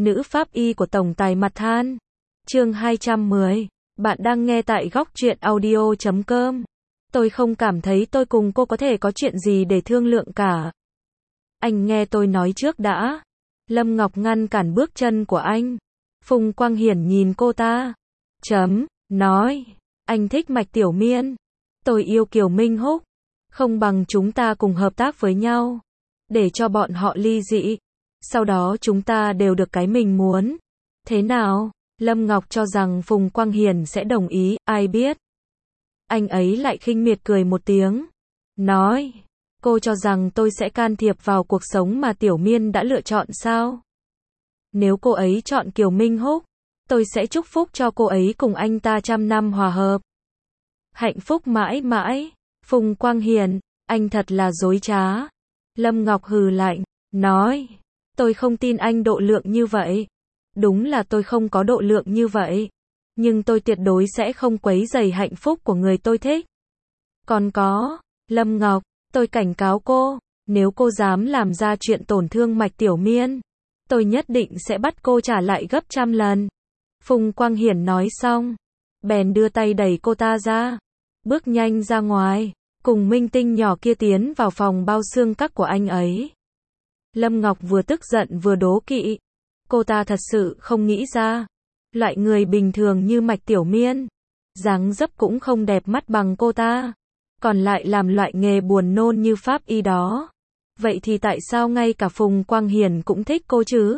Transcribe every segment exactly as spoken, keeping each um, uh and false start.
nữ pháp y của tổng tài mặt than. Chương hai trăm mười. Bạn đang nghe tại góc truyện audio chấm com. Tôi không cảm thấy tôi cùng cô có thể có chuyện gì để thương lượng cả. Anh nghe tôi nói trước đã. Lâm Ngọc ngăn cản bước chân của anh. Phùng Quang Hiển nhìn cô ta. Chấm, nói. Anh thích Mạch Tiểu Miên. Tôi yêu Kiều Minh Húc. Không bằng chúng ta cùng hợp tác với nhau. Để cho bọn họ ly dị. Sau đó chúng ta đều được cái mình muốn. Thế nào? Lâm Ngọc cho rằng Phùng Quang Hiển sẽ đồng ý, ai biết. Anh ấy lại khinh miệt cười một tiếng. Nói, cô cho rằng tôi sẽ can thiệp vào cuộc sống mà Tiểu Miên đã lựa chọn sao? Nếu cô ấy chọn Kiều Minh Húc, tôi sẽ chúc phúc cho cô ấy cùng anh ta trăm năm hòa hợp. Hạnh phúc mãi mãi. Phùng Quang Hiển, anh thật là dối trá. Lâm Ngọc hừ lạnh, nói, tôi không tin anh độ lượng như vậy. Đúng là tôi không có độ lượng như vậy. Nhưng tôi tuyệt đối sẽ không quấy rầy hạnh phúc của người tôi thích. Còn có, Lâm Ngọc, tôi cảnh cáo cô, nếu cô dám làm ra chuyện tổn thương Mạch Tiểu Miên, tôi nhất định sẽ bắt cô trả lại gấp trăm lần. Phùng Quang Hiển nói xong, bèn đưa tay đẩy cô ta ra, bước nhanh ra ngoài, cùng minh tinh nhỏ kia tiến vào phòng bao xương các của anh ấy. Lâm Ngọc vừa tức giận vừa đố kỵ. Cô ta thật sự không nghĩ ra, loại người bình thường như Mạch Tiểu Miên, dáng dấp cũng không đẹp mắt bằng cô ta, còn lại làm loại nghề buồn nôn như pháp y đó. Vậy thì tại sao ngay cả Phùng Quang Hiển cũng thích cô chứ?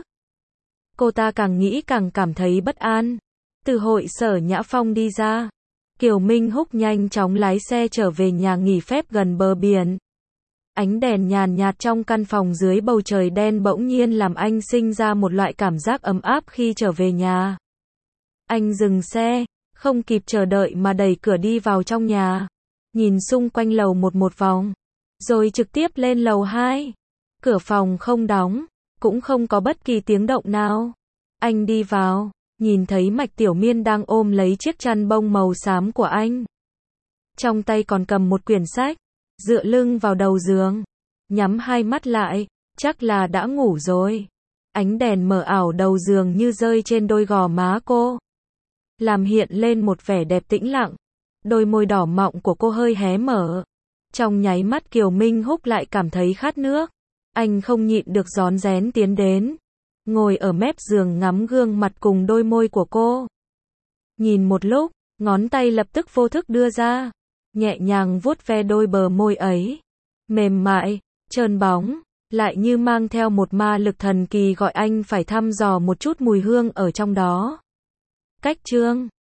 Cô ta càng nghĩ càng cảm thấy bất an. Từ hội sở Nhã Phong đi ra, Kiều Minh Húc nhanh chóng lái xe trở về nhà nghỉ phép gần bờ biển. Ánh đèn nhàn nhạt trong căn phòng dưới bầu trời đen bỗng nhiên làm anh sinh ra một loại cảm giác ấm áp khi trở về nhà. Anh dừng xe, không kịp chờ đợi mà đẩy cửa đi vào trong nhà, nhìn xung quanh lầu một một vòng, rồi trực tiếp lên lầu hai. Cửa phòng không đóng, cũng không có bất kỳ tiếng động nào. Anh đi vào, nhìn thấy Mạch Tiểu Miên đang ôm lấy chiếc chăn bông màu xám của anh. Trong tay còn cầm một quyển sách, dựa lưng vào đầu giường, nhắm hai mắt lại, chắc là đã ngủ rồi. Ánh đèn mờ ảo đầu giường như rơi trên đôi gò má cô, làm hiện lên một vẻ đẹp tĩnh lặng. Đôi môi đỏ mọng của cô hơi hé mở. Trong nháy mắt Kiều Minh Húc lại cảm thấy khát nước. Anh không nhịn được rón rén tiến đến, ngồi ở mép giường ngắm gương mặt cùng đôi môi của cô. Nhìn một lúc, ngón tay lập tức vô thức đưa ra, nhẹ nhàng vuốt ve đôi bờ môi ấy. Mềm mại, trơn bóng, lại như mang theo một ma lực thần kỳ gọi anh phải thăm dò một chút mùi hương ở trong đó. Cách chương